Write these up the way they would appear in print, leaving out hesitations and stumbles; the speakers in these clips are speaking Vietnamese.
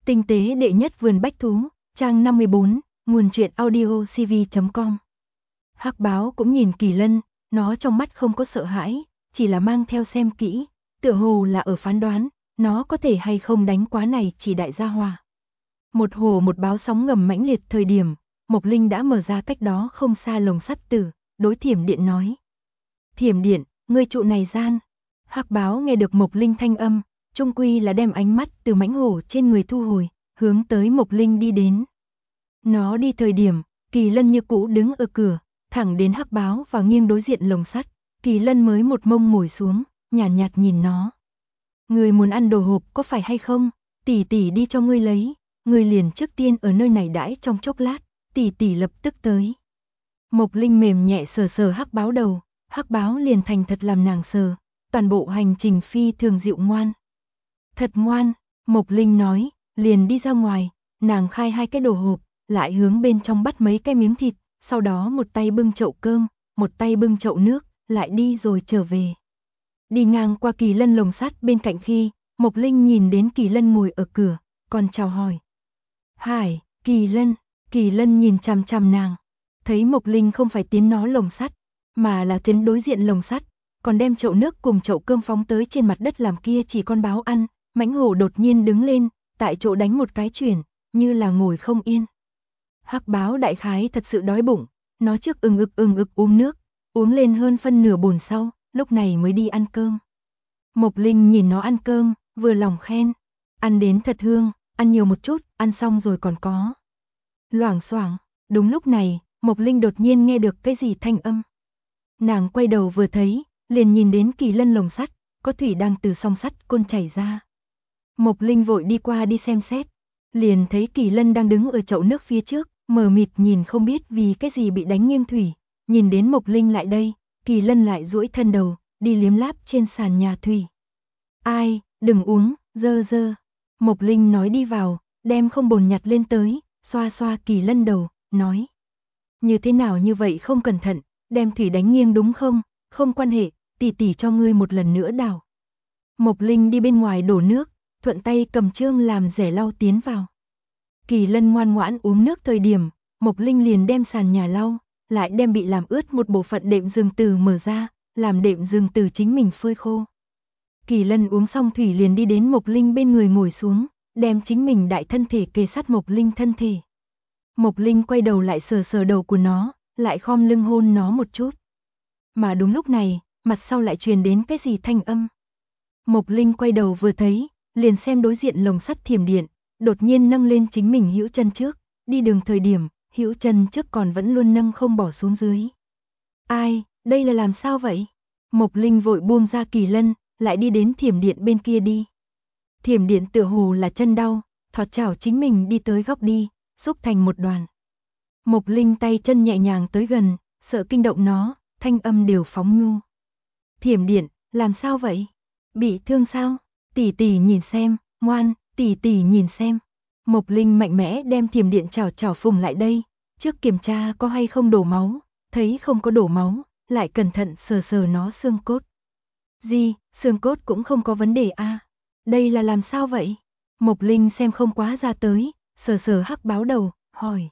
Tinh tế đệ nhất vườn bách thú, trang 54, nguồn truyện audio cv.com. Hắc báo cũng nhìn Kỳ Lân, nó trong mắt không có sợ hãi, chỉ là mang theo xem kỹ, tựa hồ là ở phán đoán, nó có thể hay không đánh quá này chỉ đại gia hỏa. Một hồ một báo sóng ngầm mãnh liệt thời điểm, Mộc Linh đã mở ra cách đó không xa lồng sắt tử, đối Thiểm Điện nói. Thiểm Điện, ngươi trụ này gian. Hắc báo nghe được Mộc Linh thanh âm, trung quy là đem ánh mắt từ mãnh hổ trên người thu hồi, hướng tới Mộc Linh đi đến. Nó đi thời điểm, Kỳ Lân như cũ đứng ở cửa, thẳng đến Hắc báo và nghiêng đối diện lồng sắt, Kỳ Lân mới một mông ngồi xuống, nhàn nhạt nhìn nó. Ngươi muốn ăn đồ hộp có phải hay không? Tỷ tỷ đi cho ngươi lấy, ngươi liền trước tiên ở nơi này đãi trong chốc lát, tỷ tỷ lập tức tới. Mộc Linh mềm nhẹ sờ sờ Hắc báo đầu, Hắc báo liền thành thật làm nàng sờ, toàn bộ hành trình phi thường dịu ngoan. Thật ngoan, Mộc Linh nói, liền đi ra ngoài, nàng khai hai cái đồ hộp, lại hướng bên trong bắt mấy cái miếng thịt, sau đó một tay bưng chậu cơm, một tay bưng chậu nước, lại đi rồi trở về. Đi ngang qua Kỳ Lân lồng sắt bên cạnh khi, Mộc Linh nhìn đến Kỳ Lân ngồi ở cửa, còn chào hỏi. Hải, Kỳ Lân nhìn chằm chằm nàng, thấy Mộc Linh không phải tiến nó lồng sắt, mà là tiến đối diện lồng sắt, còn đem chậu nước cùng chậu cơm phóng tới trên mặt đất làm kia chỉ con báo ăn, mãnh hổ đột nhiên đứng lên, tại chỗ đánh một cái chuyển, như là ngồi không yên. Hắc báo đại khái thật sự đói bụng, nó trước ừng ực uống nước, uống lên hơn phân nửa bồn sau, lúc này mới đi ăn cơm. Mộc Linh nhìn nó ăn cơm, vừa lòng khen, ăn đến thật hương, ăn nhiều một chút, ăn xong rồi còn có. Loảng xoảng, đúng lúc này, Mộc Linh đột nhiên nghe được cái gì thanh âm. Nàng quay đầu vừa thấy, liền nhìn đến Kỳ Lân lồng sắt, có thủy đang từ song sắt côn chảy ra. Mộc Linh vội đi qua đi xem xét, liền thấy Kỳ Lân đang đứng ở chậu nước phía trước, mờ mịt nhìn không biết vì cái gì bị đánh nghiêng thủy, nhìn đến Mộc Linh lại đây, Kỳ Lân lại duỗi thân đầu, đi liếm láp trên sàn nhà thủy. Ai, đừng uống, dơ dơ. Mộc Linh nói đi vào, đem không bồn nhặt lên tới, xoa xoa Kỳ Lân đầu, nói. Như thế nào như vậy không cẩn thận, đem thủy đánh nghiêng đúng không? Không quan hệ, tỷ tỷ cho ngươi một lần nữa đào. Mộc Linh đi bên ngoài đổ nước, thuận tay cầm chương làm rẻ lau tiến vào. Kỳ Lân ngoan ngoãn uống nước thời điểm, Mộc Linh liền đem sàn nhà lau, lại đem bị làm ướt một bộ phận đệm giường từ mở ra, làm đệm giường từ chính mình phơi khô. Kỳ Lân uống xong thủy liền đi đến Mộc Linh bên người ngồi xuống, đem chính mình đại thân thể kề sát Mộc Linh thân thể. Mộc Linh quay đầu lại sờ sờ đầu của nó, lại khom lưng hôn nó một chút. Mà đúng lúc này, mặt sau lại truyền đến cái gì thanh âm. Mộc Linh quay đầu vừa thấy, liền xem đối diện lồng sắt Thiểm Điện, đột nhiên nâng lên chính mình hữu chân trước, đi đường thời điểm, hữu chân trước còn vẫn luôn nâng không bỏ xuống dưới. Ai, đây là làm sao vậy? Mộc Linh vội buông ra Kỳ Lân, lại đi đến Thiểm Điện bên kia đi. Thiểm Điện tựa hồ là chân đau, thọt chảo chính mình đi tới góc đi, xúc thành một đoàn. Mộc Linh tay chân nhẹ nhàng tới gần, sợ kinh động nó, thanh âm đều phóng nhu. Thiểm Điện, làm sao vậy? Bị thương sao? Tỷ tỷ nhìn xem, ngoan, tỷ tỷ nhìn xem. Mộc Linh mạnh mẽ đem Thiểm Điện chảo phùng lại đây, trước kiểm tra có hay không đổ máu, thấy không có đổ máu, lại cẩn thận sờ sờ nó xương cốt. Gì, xương cốt cũng không có vấn đề à? Đây là làm sao vậy? Mộc Linh xem không quá ra tới, sờ sờ Hắc báo đầu, hỏi.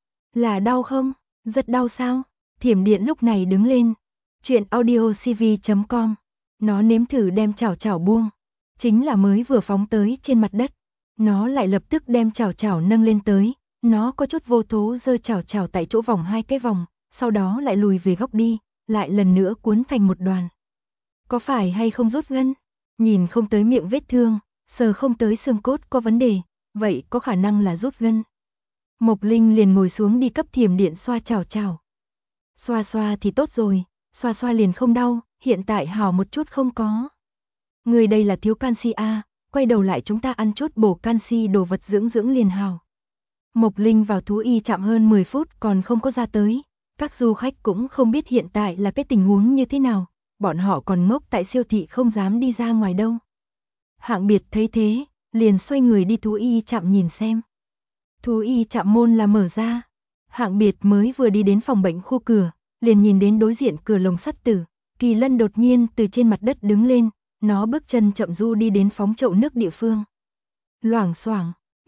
Là đau không? Rất đau sao? Thiểm Điện lúc này đứng lên. Chuyện audio cv.com. Nó nếm thử đem chảo buông. Chính là mới vừa phóng tới trên mặt đất. Nó lại lập tức đem chảo nâng lên tới. Nó có chút vô thố giơ chảo tại chỗ vòng hai cái vòng, sau đó lại lùi về góc đi, lại lần nữa cuốn thành một đoàn. Có phải hay không rút gân? Nhìn không tới miệng vết thương, sờ không tới xương cốt có vấn đề, vậy có khả năng là rút gân. Mộc Linh liền ngồi xuống đi cấp Thiểm Điện xoa chảo. Xoa xoa thì tốt rồi, xoa xoa liền không đau, hiện tại hào một chút không có. Người đây là thiếu canxi a, quay đầu lại chúng ta ăn chút bổ canxi đồ vật dưỡng liền hào. Mộc Linh vào thú y trạm hơn 10 phút còn không có ra tới, các du khách cũng không biết hiện tại là cái tình huống như thế nào, bọn họ còn ngốc tại siêu thị không dám đi ra ngoài đâu. Hạng Biệt thấy thế, liền xoay người đi thú y trạm nhìn xem. Thú y trạm môn là mở ra. Hạng Biệt mới vừa đi đến phòng bệnh khu cửa, liền nhìn đến đối diện cửa lồng sắt tử, Kỳ Lân đột nhiên từ trên mặt đất đứng lên, nó bước chân chậm du đi đến phóng chậu nước địa phương. Loảng xoảng,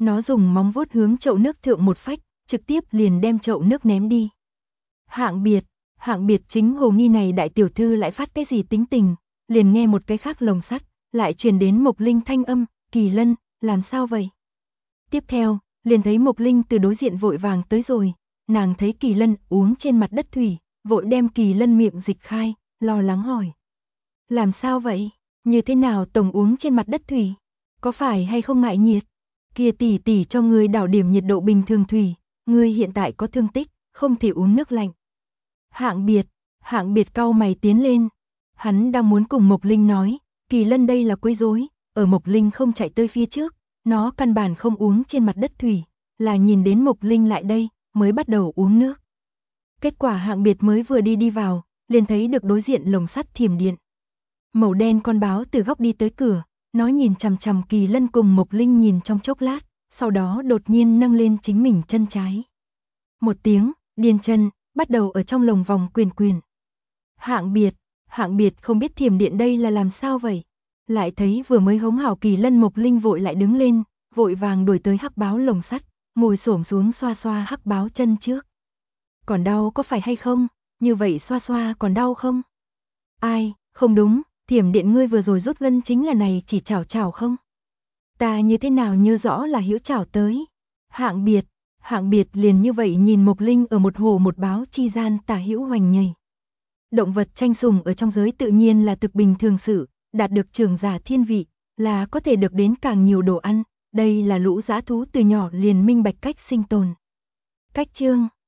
Nó dùng móng vuốt hướng chậu nước thượng một phách, trực tiếp liền đem chậu nước ném đi. Hạng biệt chính hồ nghi này đại tiểu thư lại phát cái gì tính tình, liền nghe một cái khác lồng sắt, lại truyền đến Mộc Linh thanh âm, Kỳ Lân, làm sao vậy? Tiếp theo, liền thấy Mộc Linh từ đối diện vội vàng tới rồi, nàng thấy Kỳ Lân uống trên mặt đất thủy, vội đem Kỳ Lân miệng dịch khai, lo lắng hỏi. Làm sao vậy? Như thế nào tổng uống trên mặt đất thủy? Có phải hay không ngại nhiệt? Kia tỷ tỷ cho ngươi đảo điểm nhiệt độ bình thường thủy, ngươi hiện tại có thương tích, không thể uống nước lạnh. Hạng biệt cau mày tiến lên. Hắn đang muốn cùng Mộc Linh nói, Kỳ Lân đây là quấy rối, ở Mộc Linh không chạy tới phía trước, nó căn bản không uống trên mặt đất thủy, là nhìn đến Mộc Linh lại đây, mới bắt đầu uống nước. Kết quả Hạng biệt mới vừa đi vào, liền thấy được đối diện lồng sắt thiểm điện. Màu đen con báo từ góc đi tới cửa, nó nhìn chằm chằm Kỳ Lân cùng Mộc Linh nhìn trong chốc lát, sau đó đột nhiên nâng lên chính mình chân trái. Một tiếng, điên chân, bắt đầu ở trong lồng vòng quyền. Hạng biệt không biết thiểm điện đây là làm sao vậy. Lại thấy vừa mới hống hảo Kỳ Lân Mộc Linh vội lại đứng lên, vội vàng đuổi tới hắc báo lồng sắt, ngồi xổm xuống xoa xoa hắc báo chân trước. Còn đau có phải hay không? Như vậy xoa xoa còn đau không? Ai, không đúng, thiểm điện ngươi vừa rồi rút gân chính là này chỉ chảo không? Ta như thế nào nhớ rõ là hữu chảo tới. Hạng biệt liền như vậy nhìn Mộc Linh ở một hồ một báo chi gian tả hữu hoành nhảy. Động vật tranh sủng ở trong giới tự nhiên là thực bình thường sự, đạt được trưởng giả thiên vị, là có thể được đến càng nhiều đồ ăn, đây là lũ dã thú từ nhỏ liền minh bạch cách sinh tồn. Cách chương